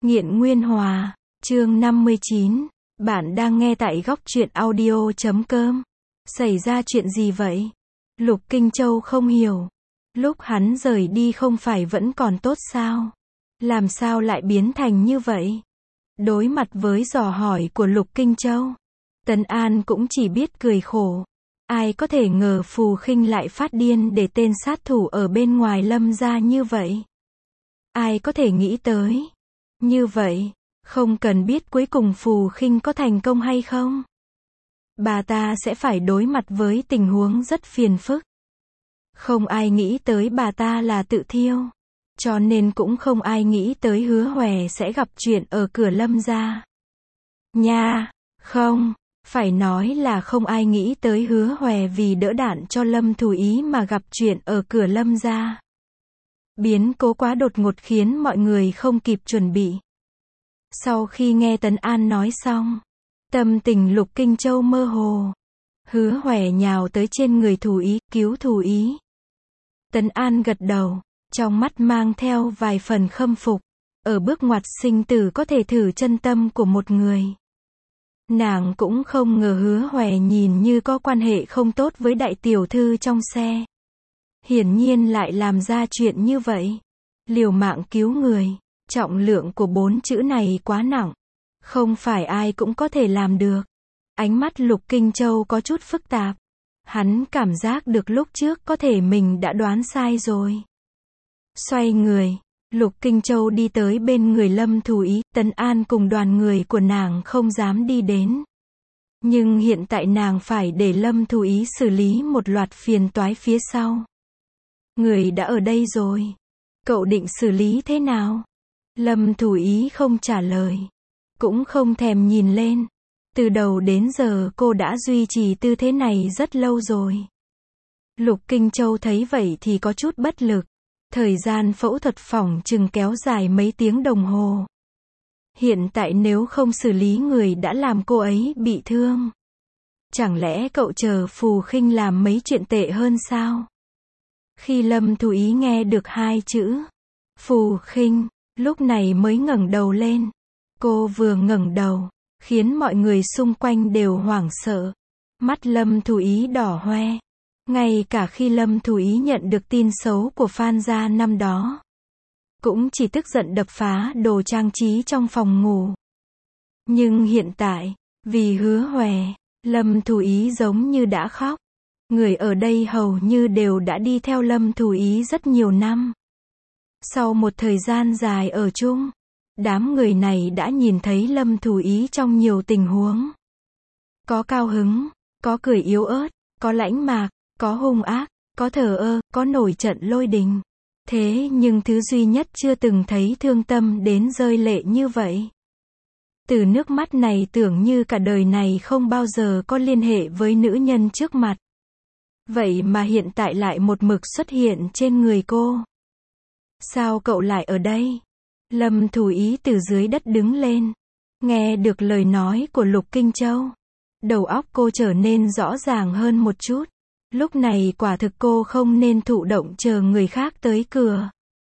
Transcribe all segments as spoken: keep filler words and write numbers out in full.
Nghiện Nguyên Hòa, chương năm mươi chín. Bạn đang nghe tại góc truyện audio chấm com. Xảy ra chuyện gì vậy? Lục Kinh Châu không hiểu. Lúc hắn rời đi không phải vẫn còn tốt sao? Làm sao lại biến thành như vậy? Đối mặt với dò hỏi của Lục Kinh Châu, Tấn An cũng chỉ biết cười khổ. Ai có thể ngờ Phù Khinh lại phát điên để tên sát thủ ở bên ngoài Lâm gia như vậy? Ai có thể nghĩ tới? Như vậy, không cần biết cuối cùng Phù Khinh có thành công hay không, bà ta sẽ phải đối mặt với tình huống rất phiền phức. Không ai nghĩ tới bà ta là tự thiêu, cho nên cũng không ai nghĩ tới Hứa Hòe sẽ gặp chuyện ở cửa Lâm gia. Nha, không, phải nói là không ai nghĩ tới Hứa Hòe vì đỡ đạn cho Lâm Thù Ý mà gặp chuyện ở cửa Lâm gia. Biến cố quá đột ngột khiến mọi người không kịp chuẩn bị. Sau khi nghe Tấn An nói xong, tâm tình Lục Kinh Châu mơ hồ. Hứa Hòe nhào tới trên người Thù Ý, cứu Thù Ý. Tấn An gật đầu, trong mắt mang theo vài phần khâm phục. Ở bước ngoặt sinh tử có thể thử chân tâm của một người. Nàng cũng không ngờ Hứa Hòe nhìn như có quan hệ không tốt với đại tiểu thư trong xe. Hiển nhiên lại làm ra chuyện như vậy. Liều mạng cứu người. Trọng lượng của bốn chữ này quá nặng. Không phải ai cũng có thể làm được. Ánh mắt Lục Kinh Châu có chút phức tạp. Hắn cảm giác được lúc trước có thể mình đã đoán sai rồi. Xoay người, Lục Kinh Châu đi tới bên người Lâm Thù Ý. Tấn An cùng đoàn người của nàng không dám đi đến. Nhưng hiện tại nàng phải để Lâm Thù Ý xử lý một loạt phiền toái phía sau. Người đã ở đây rồi. Cậu định xử lý thế nào? Lâm Thù Ý không trả lời. Cũng không thèm nhìn lên. Từ đầu đến giờ cô đã duy trì tư thế này rất lâu rồi. Lục Kinh Châu thấy vậy thì có chút bất lực. Thời gian phẫu thuật phỏng chừng kéo dài mấy tiếng đồng hồ. Hiện tại nếu không xử lý người đã làm cô ấy bị thương, chẳng lẽ cậu chờ Phù Khinh làm mấy chuyện tệ hơn sao? Khi Lâm Thù Ý nghe được hai chữ Phù Khinh, lúc này mới ngẩng đầu lên. Cô vừa ngẩng đầu, khiến mọi người xung quanh đều hoảng sợ. Mắt Lâm Thù Ý đỏ hoe. Ngay cả khi Lâm Thù Ý nhận được tin xấu của Phan gia năm đó, cũng chỉ tức giận đập phá đồ trang trí trong phòng ngủ. Nhưng hiện tại, vì Hứa Hòe, Lâm Thù Ý giống như đã khóc. Người ở đây hầu như đều đã đi theo Lâm Thù Ý rất nhiều năm. Sau một thời gian dài ở chung, đám người này đã nhìn thấy Lâm Thù Ý trong nhiều tình huống. Có cao hứng, có cười yếu ớt, có lãnh mạc, có hung ác, có thờ ơ, có nổi trận lôi đình. Thế nhưng thứ duy nhất chưa từng thấy thương tâm đến rơi lệ như vậy. Từ nước mắt này tưởng như cả đời này không bao giờ có liên hệ với nữ nhân trước mặt. Vậy mà hiện tại lại một mực xuất hiện trên người cô. Sao cậu lại ở đây? Lâm Thù Ý từ dưới đất đứng lên. Nghe được lời nói của Lục Kinh Châu, đầu óc cô trở nên rõ ràng hơn một chút. Lúc này quả thực cô không nên thụ động chờ người khác tới cửa.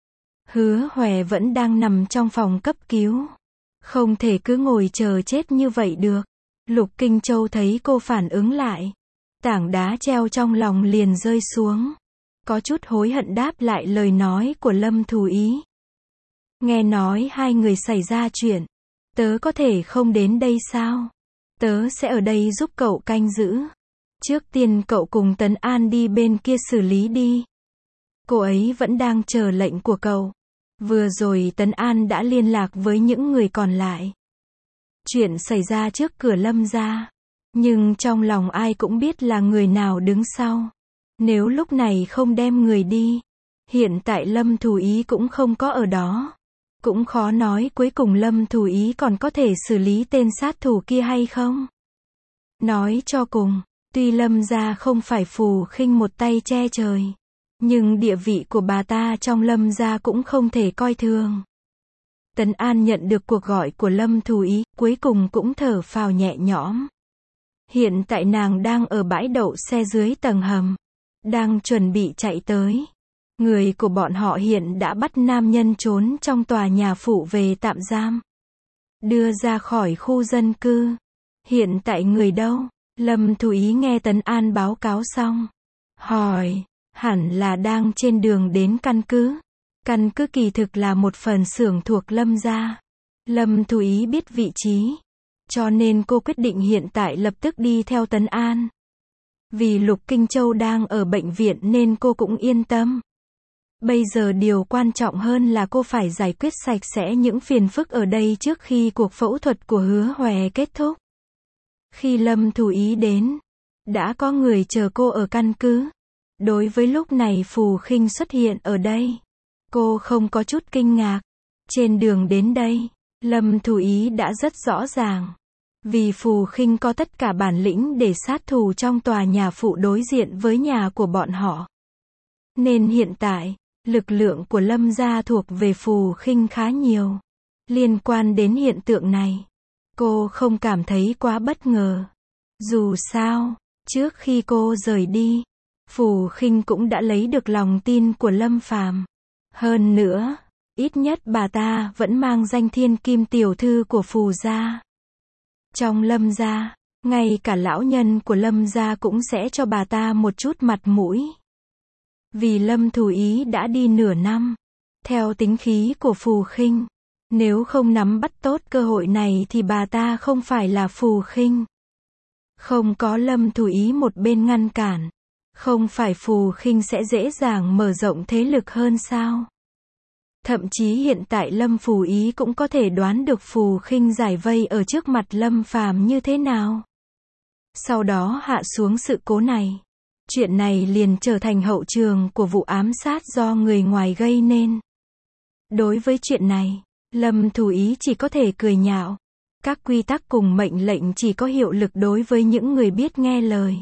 Hứa Hòe vẫn đang nằm trong phòng cấp cứu. Không thể cứ ngồi chờ chết như vậy được. Lục Kinh Châu thấy cô phản ứng lại. Tảng đá treo trong lòng liền rơi xuống. Có chút hối hận đáp lại lời nói của Lâm Thù Ý. Nghe nói hai người xảy ra chuyện. Tớ có thể không đến đây sao? Tớ sẽ ở đây giúp cậu canh giữ. Trước tiên cậu cùng Tấn An đi bên kia xử lý đi. Cô ấy vẫn đang chờ lệnh của cậu. Vừa rồi Tấn An đã liên lạc với những người còn lại. Chuyện xảy ra trước cửa Lâm gia. Nhưng trong lòng ai cũng biết là người nào đứng sau. Nếu lúc này không đem người đi, hiện tại Lâm Thù Ý cũng không có ở đó. Cũng khó nói cuối cùng Lâm Thù Ý còn có thể xử lý tên sát thủ kia hay không. Nói cho cùng, tuy Lâm gia không phải Phù Khinh một tay che trời, nhưng địa vị của bà ta trong Lâm gia cũng không thể coi thường. Tấn An nhận được cuộc gọi của Lâm Thù Ý, cuối cùng cũng thở phào nhẹ nhõm. Hiện tại nàng đang ở bãi đậu xe dưới tầng hầm, đang chuẩn bị chạy tới. Người của bọn họ hiện đã bắt nam nhân trốn trong tòa nhà phụ về tạm giam. Đưa ra khỏi khu dân cư. Hiện tại người đâu? Lâm Thủ Ý nghe Tấn An báo cáo xong. Hỏi, hẳn là đang trên đường đến căn cứ. Căn cứ kỳ thực là một phần xưởng thuộc Lâm gia. Lâm Thủ Ý biết vị trí. Cho nên cô quyết định hiện tại lập tức đi theo Tấn An. Vì Lục Kinh Châu đang ở bệnh viện nên cô cũng yên tâm. Bây giờ điều quan trọng hơn là cô phải giải quyết sạch sẽ những phiền phức ở đây trước khi cuộc phẫu thuật của Hứa Hòe kết thúc. Khi Lâm Thủ Ý đến, đã có người chờ cô ở căn cứ. Đối với lúc này Phù Khinh xuất hiện ở đây, cô không có chút kinh ngạc. Trên đường đến đây, Lâm Thủ Ý đã rất rõ ràng. Vì Phù Khinh có tất cả bản lĩnh để sát thủ trong tòa nhà phụ đối diện với nhà của bọn họ. Nên hiện tại, lực lượng của Lâm gia thuộc về Phù Khinh khá nhiều. Liên quan đến hiện tượng này, cô không cảm thấy quá bất ngờ. Dù sao, trước khi cô rời đi, Phù Khinh cũng đã lấy được lòng tin của Lâm Phàm. Hơn nữa, ít nhất bà ta vẫn mang danh thiên kim tiểu thư của Phù gia. Trong Lâm gia, ngay cả lão nhân của Lâm gia cũng sẽ cho bà ta một chút mặt mũi. Vì Lâm Thủ Ý đã đi nửa năm, theo tính khí của Phù Khinh, nếu không nắm bắt tốt cơ hội này thì bà ta không phải là Phù Khinh. Không có Lâm Thủ Ý một bên ngăn cản, không phải Phù Khinh sẽ dễ dàng mở rộng thế lực hơn sao? Thậm chí hiện tại Lâm Phù Ý cũng có thể đoán được Phù Khinh giải vây ở trước mặt Lâm Phàm như thế nào. Sau đó hạ xuống sự cố này. Chuyện này liền trở thành hậu trường của vụ ám sát do người ngoài gây nên. Đối với chuyện này, Lâm Thủ Ý chỉ có thể cười nhạo. Các quy tắc cùng mệnh lệnh chỉ có hiệu lực đối với những người biết nghe lời.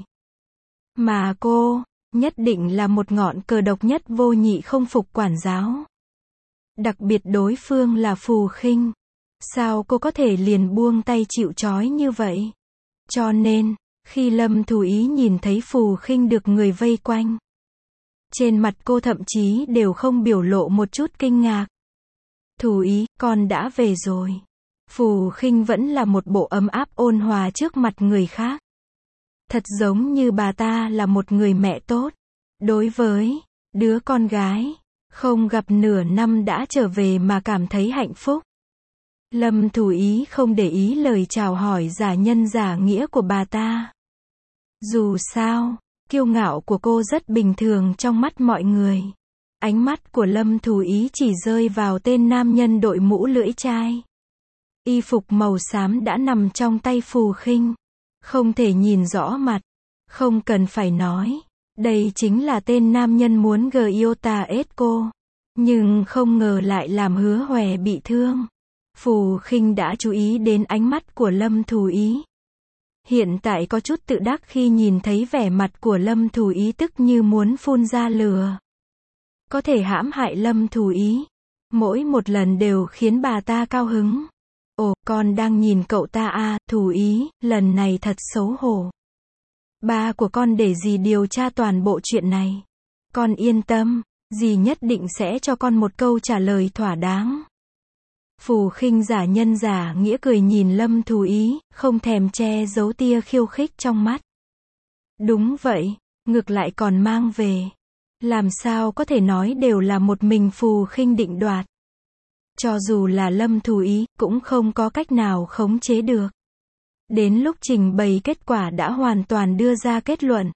Mà cô, nhất định là một ngọn cờ độc nhất vô nhị không phục quản giáo. Đặc biệt đối phương là Phù Khinh. Sao cô có thể liền buông tay chịu trói như vậy? Cho nên, khi Lâm Thủ Ý nhìn thấy Phù Khinh được người vây quanh, trên mặt cô thậm chí đều không biểu lộ một chút kinh ngạc. Thủ Ý, con đã về rồi. Phù Khinh vẫn là một bộ ấm áp ôn hòa trước mặt người khác. Thật giống như bà ta là một người mẹ tốt. Đối với đứa con gái không gặp nửa năm đã trở về mà cảm thấy hạnh phúc. Lâm Thủ Ý không để ý lời chào hỏi giả nhân giả nghĩa của bà ta. Dù sao, kiêu ngạo của cô rất bình thường trong mắt mọi người. Ánh mắt của Lâm Thủ Ý chỉ rơi vào tên nam nhân đội mũ lưỡi chai. Y phục màu xám đã nằm trong tay Phù Khinh. Không thể nhìn rõ mặt. Không cần phải nói. Đây chính là tên nam nhân muốn Gyota ết cô. Nhưng không ngờ lại làm Hứa Hòe bị thương. Phù Khinh đã chú ý đến ánh mắt của Lâm Thủ Ý. Hiện tại có chút tự đắc khi nhìn thấy vẻ mặt của Lâm Thủ Ý tức như muốn phun ra lửa. Có thể hãm hại Lâm Thủ Ý. Mỗi một lần đều khiến bà ta cao hứng. Ồ, con đang nhìn cậu ta à, Thủ Ý, lần này thật xấu hổ. Ba của con để dì điều tra toàn bộ chuyện này. Con yên tâm, dì nhất định sẽ cho con một câu trả lời thỏa đáng. Phù Khinh giả nhân giả nghĩa cười nhìn Lâm Thủ Ý, không thèm che giấu tia khiêu khích trong mắt. Đúng vậy, ngược lại còn mang về. Làm sao có thể nói đều là một mình Phù Khinh định đoạt. Cho dù là Lâm Thủ Ý, cũng không có cách nào khống chế được. Đến lúc trình bày kết quả đã hoàn toàn đưa ra kết luận.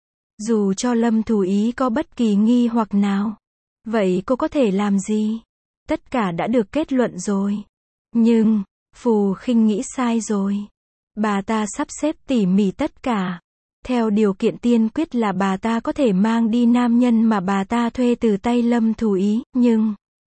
Dù cho Lâm Thủ Ý có bất kỳ nghi hoặc nào, vậy cô có thể làm gì? Tất cả đã được kết luận rồi. Nhưng, Phù Khinh nghĩ sai rồi. Bà ta sắp xếp tỉ mỉ tất cả. Theo điều kiện tiên quyết là bà ta có thể mang đi nam nhân mà bà ta thuê từ tay Lâm Thủ Ý, nhưng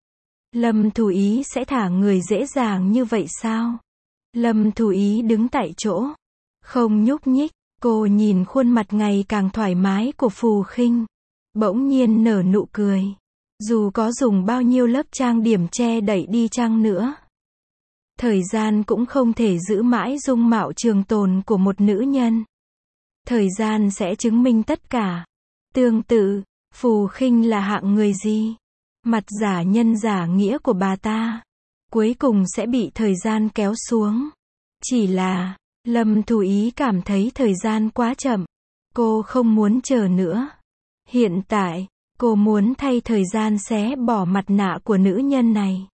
Lâm Thủ Ý sẽ thả người dễ dàng như vậy sao? Lâm Thủ Ý đứng tại chỗ, không nhúc nhích, cô nhìn khuôn mặt ngày càng thoải mái của Phù Khinh, bỗng nhiên nở nụ cười. Dù có dùng bao nhiêu lớp trang điểm che đậy đi chăng nữa, thời gian cũng không thể giữ mãi dung mạo trường tồn của một nữ nhân. Thời gian sẽ chứng minh tất cả. Tương tự, Phù Khinh là hạng người gì? Mặt giả nhân giả nghĩa của bà ta, cuối cùng sẽ bị thời gian kéo xuống. Chỉ là, Lâm Thủ Ý cảm thấy thời gian quá chậm. Cô không muốn chờ nữa. Hiện tại, cô muốn thay thời gian xé bỏ mặt nạ của nữ nhân này.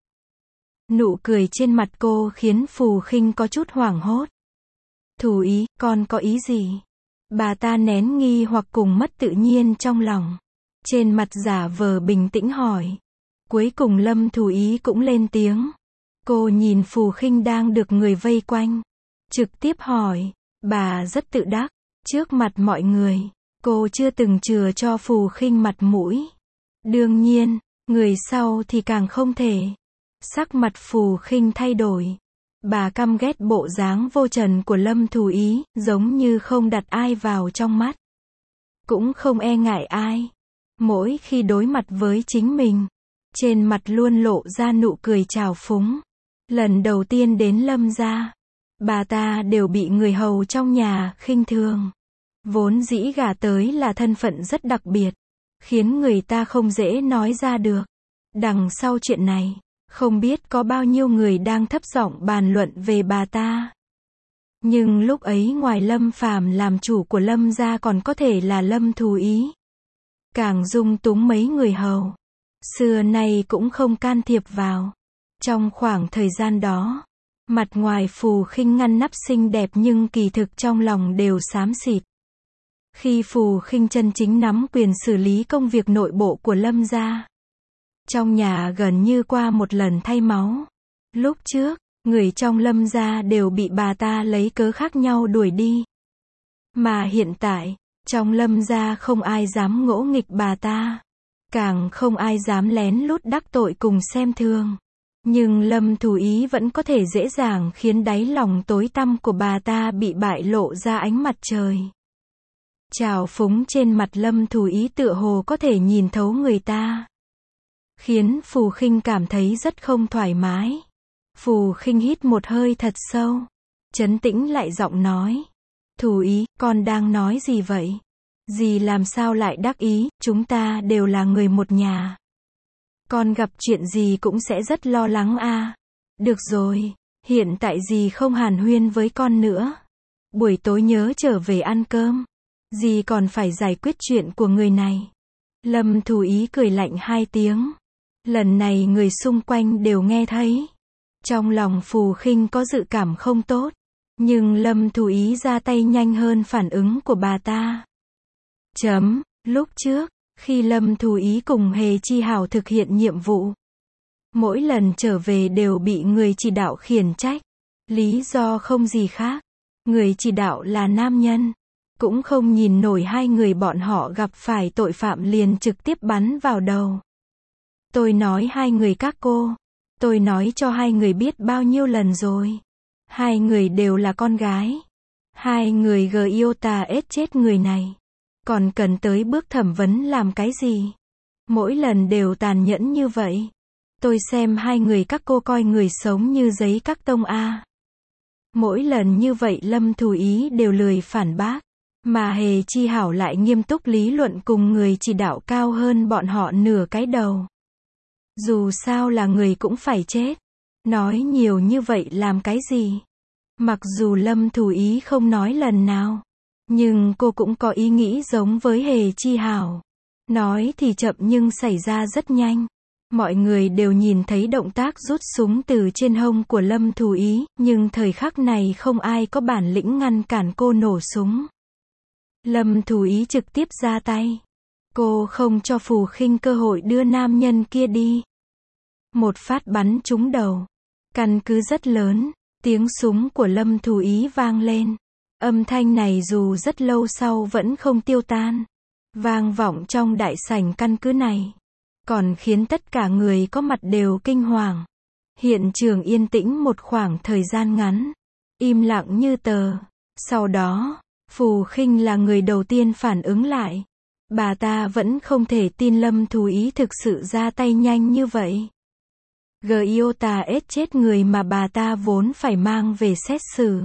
Nụ cười trên mặt cô khiến Phù Khinh có chút hoảng hốt. Thủ Ý, con có ý gì? Bà ta nén nghi hoặc cùng mất tự nhiên trong lòng. Trên mặt giả vờ bình tĩnh hỏi. Cuối cùng Lâm Thủ Ý cũng lên tiếng. Cô nhìn Phù Khinh đang được người vây quanh. Trực tiếp hỏi. Bà rất tự đắc. Trước mặt mọi người, cô chưa từng chừa cho Phù Khinh mặt mũi. Đương nhiên, người sau thì càng không thể. Sắc mặt Phù Khinh thay đổi. Bà căm ghét bộ dáng vô trần của Lâm Thủ Ý, giống như không đặt ai vào trong mắt. Cũng không e ngại ai. Mỗi khi đối mặt với chính mình, trên mặt luôn lộ ra nụ cười trào phúng. Lần đầu tiên đến Lâm gia, bà ta đều bị người hầu trong nhà khinh thường. Vốn dĩ gả tới là thân phận rất đặc biệt, khiến người ta không dễ nói ra được. Đằng sau chuyện này, không biết có bao nhiêu người đang thấp giọng bàn luận về bà ta. Nhưng lúc ấy ngoài Lâm Phàm làm chủ của Lâm gia còn có thể là Lâm Thủ Ý. Càng dung túng mấy người hầu. Xưa nay cũng không can thiệp vào. Trong khoảng thời gian đó, mặt ngoài Phù Khinh ngăn nắp xinh đẹp nhưng kỳ thực trong lòng đều xám xịt. Khi Phù Khinh chân chính nắm quyền xử lý công việc nội bộ của Lâm gia, trong nhà gần như qua một lần thay máu. Lúc trước, người trong Lâm gia đều bị bà ta lấy cớ khác nhau đuổi đi. Mà hiện tại, trong Lâm gia không ai dám ngỗ nghịch bà ta. Càng không ai dám lén lút đắc tội cùng xem thường. Nhưng Lâm Thủ Ý vẫn có thể dễ dàng khiến đáy lòng tối tăm của bà ta bị bại lộ ra ánh mặt trời. Trào phúng trên mặt Lâm Thủ Ý tựa hồ có thể nhìn thấu người ta. Khiến Phù Khinh cảm thấy rất không thoải mái. Phù Khinh hít một hơi thật sâu. Trấn tĩnh lại giọng nói. Thủ Ý, con đang nói gì vậy? Dì làm sao lại đắc ý, chúng ta đều là người một nhà. Con gặp chuyện gì cũng sẽ rất lo lắng à. Được rồi, hiện tại dì không hàn huyên với con nữa. Buổi tối nhớ trở về ăn cơm. Dì còn phải giải quyết chuyện của người này. Lâm Thủ Ý cười lạnh hai tiếng. Lần này người xung quanh đều nghe thấy. Trong lòng Phù Khinh có dự cảm không tốt. Nhưng Lâm Thủ Ý ra tay nhanh hơn phản ứng của bà ta. Chấm, lúc trước, khi Lâm Thủ Ý cùng Hề Chi Hảo thực hiện nhiệm vụ, mỗi lần trở về đều bị người chỉ đạo khiển trách. Lý do không gì khác. Người chỉ đạo là nam nhân. Cũng không nhìn nổi hai người bọn họ gặp phải tội phạm liền trực tiếp bắn vào đầu. Tôi nói hai người các cô. Tôi nói cho hai người biết bao nhiêu lần rồi. Hai người đều là con gái. Hai người gờ yêu tà ết chết người này. Còn cần tới bước thẩm vấn làm cái gì? Mỗi lần đều tàn nhẫn như vậy. Tôi xem hai người các cô coi người sống như giấy các tông a. Mỗi lần như vậy Lâm Thủ Ý đều lười phản bác. Mà Hề Chi Hảo lại nghiêm túc lý luận cùng người chỉ đạo cao hơn bọn họ nửa cái đầu. Dù sao là người cũng phải chết. Nói nhiều như vậy làm cái gì? Mặc dù Lâm Thủ Ý không nói lần nào, nhưng cô cũng có ý nghĩ giống với Hề Chi Hảo. Nói thì chậm nhưng xảy ra rất nhanh. Mọi người đều nhìn thấy động tác rút súng từ trên hông của Lâm Thủ Ý, nhưng thời khắc này không ai có bản lĩnh ngăn cản cô nổ súng. Lâm Thủ Ý trực tiếp ra tay. Cô không cho Phù Khinh cơ hội đưa nam nhân kia đi. Một phát bắn trúng đầu. Căn cứ rất lớn, tiếng súng của Lâm Thủ Ý vang lên. Âm thanh này dù rất lâu sau vẫn không tiêu tan. Vang vọng trong đại sảnh căn cứ này. Còn khiến tất cả người có mặt đều kinh hoàng. Hiện trường yên tĩnh một khoảng thời gian ngắn. Im lặng như tờ. Sau đó, Phù Khinh là người đầu tiên phản ứng lại. Bà ta vẫn không thể tin Lâm Thủ Ý thực sự ra tay nhanh như vậy. Giota ết chết người mà bà ta vốn phải mang về xét xử.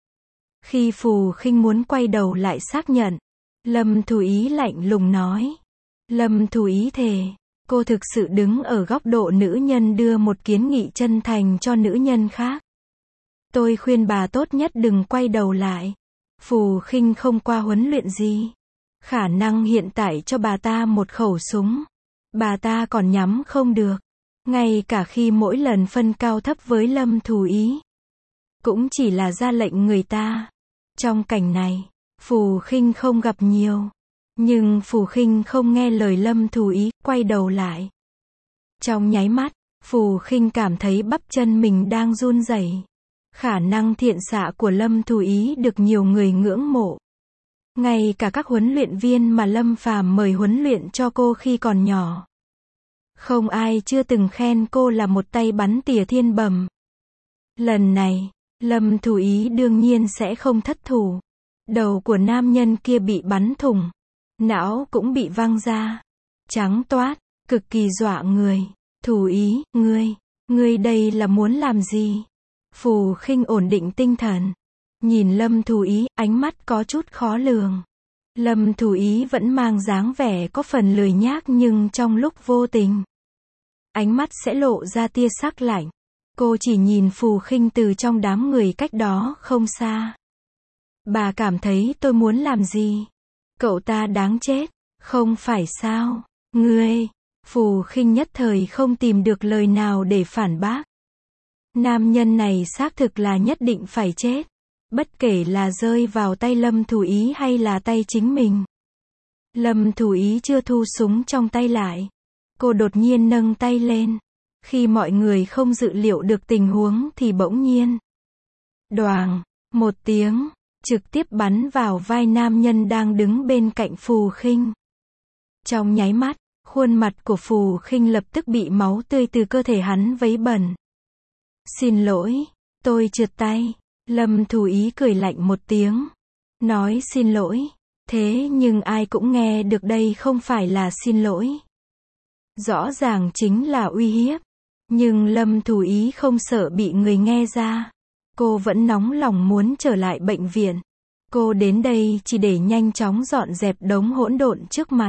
Khi Phù Khinh muốn quay đầu lại xác nhận, Lâm Thủ Ý lạnh lùng nói. Lâm Thù Ý thề, cô thực sự đứng ở góc độ nữ nhân đưa một kiến nghị chân thành cho nữ nhân khác. Tôi khuyên bà tốt nhất đừng quay đầu lại. Phù Khinh không qua huấn luyện gì. Khả năng hiện tại cho bà ta một khẩu súng, bà ta còn nhắm không được. Ngay cả khi mỗi lần phân cao thấp với Lâm Thù Ý, cũng chỉ là ra lệnh người ta. Trong cảnh này, Phù Khinh không gặp nhiều. Nhưng Phù Khinh không nghe lời Lâm Thù Ý, quay đầu lại. Trong nháy mắt, Phù Khinh cảm thấy bắp chân mình đang run rẩy. Khả năng thiện xạ của Lâm Thù Ý được nhiều người ngưỡng mộ. Ngay cả các huấn luyện viên mà Lâm Phàm mời huấn luyện cho cô khi còn nhỏ, không ai chưa từng khen cô là một tay bắn tỉa thiên bẩm. Lần này, Lâm Thù Ý đương nhiên sẽ không thất thủ. Đầu của nam nhân kia bị bắn thủng, não cũng bị văng ra, trắng toát, cực kỳ dọa người. Thù Ý, ngươi, ngươi đây là muốn làm gì? Phù Khinh ổn định tinh thần, nhìn Lâm Thù Ý, ánh mắt có chút khó lường. Lâm Thù Ý vẫn mang dáng vẻ có phần lười nhác nhưng trong lúc vô tình, ánh mắt sẽ lộ ra tia sắc lạnh. Cô chỉ nhìn Phù Khinh từ trong đám người cách đó không xa. Bà cảm thấy tôi muốn làm gì? Cậu ta đáng chết, không phải sao? Ngươi, Phù Khinh nhất thời không tìm được lời nào để phản bác. Nam nhân này xác thực là nhất định phải chết. Bất kể là rơi vào tay Lâm Thù Ý hay là tay chính mình. Lâm Thù Ý chưa thu súng trong tay lại. Cô đột nhiên nâng tay lên. Khi mọi người không dự liệu được tình huống thì bỗng nhiên, đoàng, một tiếng, trực tiếp bắn vào vai nam nhân đang đứng bên cạnh Phù Khinh. Trong nháy mắt, khuôn mặt của Phù Khinh lập tức bị máu tươi từ cơ thể hắn vấy bẩn. Xin lỗi, tôi trượt tay. Lâm Thù Ý cười lạnh một tiếng, nói xin lỗi. Thế nhưng ai cũng nghe được đây không phải là xin lỗi. Rõ ràng chính là uy hiếp. Nhưng Lâm Thù Ý không sợ bị người nghe ra. Cô vẫn nóng lòng muốn trở lại bệnh viện. Cô đến đây chỉ để nhanh chóng dọn dẹp đống hỗn độn trước mặt.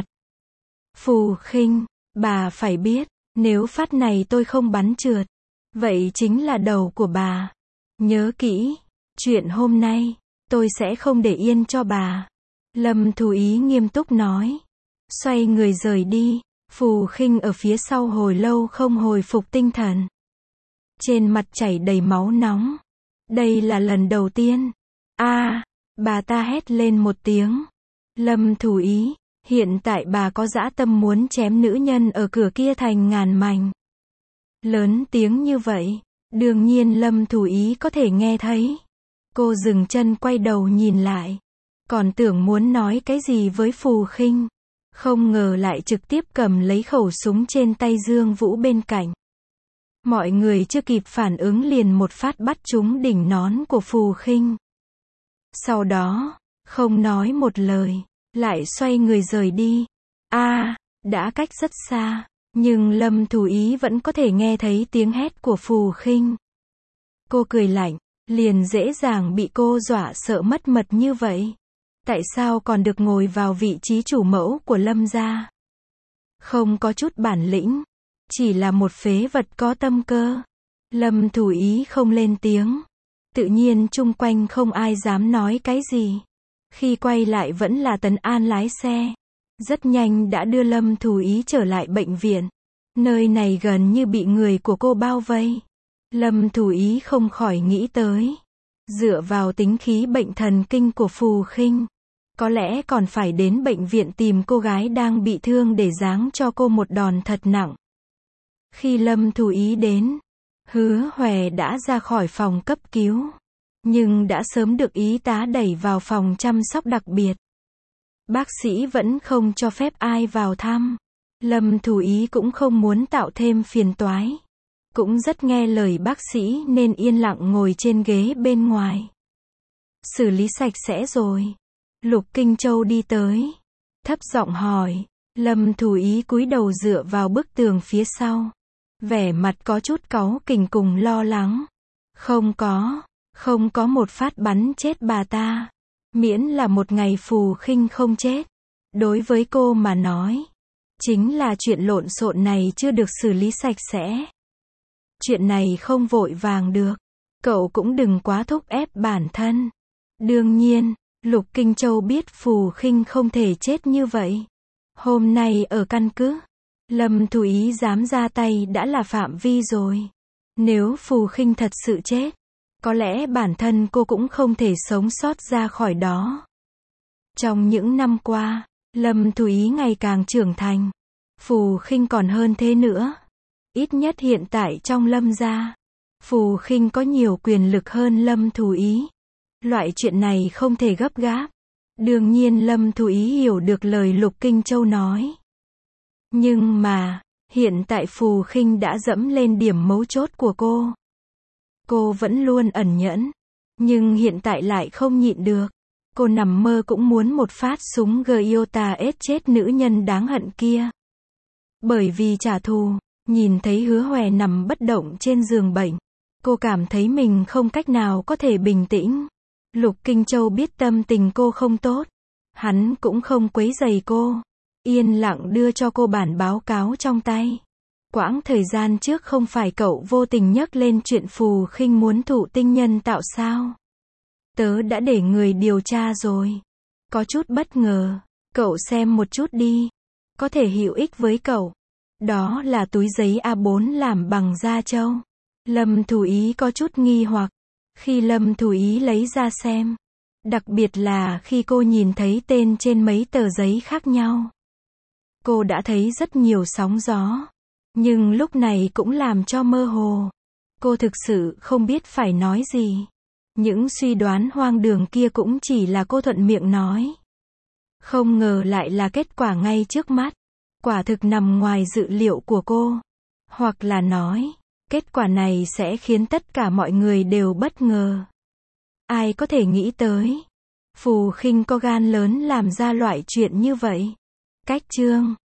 Phù Khinh, bà phải biết, nếu phát này tôi không bắn trượt, vậy chính là đầu của bà. Nhớ kỹ, chuyện hôm nay, tôi sẽ không để yên cho bà. Lâm Thù Ý nghiêm túc nói. Xoay người rời đi. Phù Khinh ở phía sau hồi lâu không hồi phục tinh thần. Trên mặt chảy đầy máu nóng. Đây là lần đầu tiên. A, à, bà ta hét lên một tiếng. Lâm Thù Ý, hiện tại bà có dã tâm muốn chém nữ nhân ở cửa kia thành ngàn mảnh. Lớn tiếng như vậy, đương nhiên Lâm Thù Ý có thể nghe thấy. Cô dừng chân quay đầu nhìn lại. Còn tưởng muốn nói cái gì với Phù Khinh. Không ngờ lại trực tiếp cầm lấy khẩu súng trên tay Dương Vũ bên cạnh. Mọi người chưa kịp phản ứng liền một phát bắt trúng đỉnh nón của Phù Khinh. Sau đó, không nói một lời, lại xoay người rời đi. A, à, đã cách rất xa, nhưng Lâm Thù Ý vẫn có thể nghe thấy tiếng hét của Phù Khinh. Cô cười lạnh, liền dễ dàng bị cô dọa sợ mất mật như vậy. Tại sao còn được ngồi vào vị trí chủ mẫu của Lâm gia? Không có chút bản lĩnh, chỉ là một phế vật có tâm cơ. Lâm Thù Ý không lên tiếng. Tự nhiên chung quanh không ai dám nói cái gì. Khi quay lại vẫn là Tấn An lái xe. Rất nhanh đã đưa Lâm Thù Ý trở lại bệnh viện. Nơi này gần như bị người của cô bao vây. Lâm Thù Ý không khỏi nghĩ tới. Dựa vào tính khí bệnh thần kinh của Phù Khinh, có lẽ còn phải đến bệnh viện tìm cô gái đang bị thương để giáng cho cô một đòn thật nặng. Khi Lâm Thù Ý đến, Hứa Hòe đã ra khỏi phòng cấp cứu, nhưng đã sớm được y tá đẩy vào phòng chăm sóc đặc biệt. Bác sĩ vẫn không cho phép ai vào thăm. Lâm Thù Ý cũng không muốn tạo thêm phiền toái. Cũng rất nghe lời bác sĩ nên yên lặng ngồi trên ghế bên ngoài. Xử lý sạch sẽ rồi. Lục Kinh Châu đi tới, thấp giọng hỏi. Lâm Thù Ý cúi đầu dựa vào bức tường phía sau, vẻ mặt có chút cáu kỉnh cùng lo lắng. Không có, không có một phát bắn chết bà ta. Miễn là một ngày Phù Khinh không chết. Đối với cô mà nói, Chính là chuyện lộn xộn này chưa được xử lý sạch sẽ. Chuyện này không vội vàng được. Cậu cũng đừng quá thúc ép bản thân. Đương nhiên, Lục Kinh Châu biết Phù Khinh không thể chết như vậy. Hôm nay ở căn cứ, Lâm Thù Ý dám ra tay đã là phạm vi rồi. Nếu Phù Khinh thật sự chết, có lẽ bản thân cô cũng không thể sống sót ra khỏi đó. Trong những năm qua, Lâm Thù Ý ngày càng trưởng thành. Phù Khinh còn hơn thế nữa. Ít nhất hiện tại trong Lâm gia, Phù Khinh có nhiều quyền lực hơn Lâm Thù Ý. Loại chuyện này không thể gấp gáp. Đương nhiên Lâm Thù Ý hiểu được lời Lục Kinh Châu nói. Nhưng mà, hiện tại Phù Khinh đã dẫm lên điểm mấu chốt của cô. Cô vẫn luôn ẩn nhẫn, nhưng hiện tại lại không nhịn được. Cô nằm mơ cũng muốn một phát súng Gyota ết chết nữ nhân đáng hận kia. Bởi vì trả thù, nhìn thấy Hứa Hoè nằm bất động trên giường bệnh, cô cảm thấy mình không cách nào có thể bình tĩnh. Lục Kinh Châu biết tâm tình cô không tốt, hắn cũng không quấy rầy cô, yên lặng đưa cho cô bản báo cáo trong tay. Quãng thời gian trước không phải cậu vô tình nhắc lên chuyện Phù Khinh muốn thụ tinh nhân tạo sao? Tớ đã để người điều tra rồi. Có chút bất ngờ, cậu xem một chút đi. Có thể hữu ích với cậu. Đó là túi giấy A bốn làm bằng da trâu. Lâm Thù Ý có chút nghi hoặc. Khi Lâm Thù Ý lấy ra xem. Đặc biệt là khi cô nhìn thấy tên trên mấy tờ giấy khác nhau. Cô đã thấy rất nhiều sóng gió. Nhưng lúc này cũng làm cho mơ hồ. Cô thực sự không biết phải nói gì. Những suy đoán hoang đường kia cũng chỉ là cô thuận miệng nói. Không ngờ lại là kết quả ngay trước mắt. Quả thực nằm ngoài dự liệu của cô. Hoặc là nói, kết quả này sẽ khiến tất cả mọi người đều bất ngờ. Ai có thể nghĩ tới. Phù Khinh có gan lớn làm ra loại chuyện như vậy. Cách chương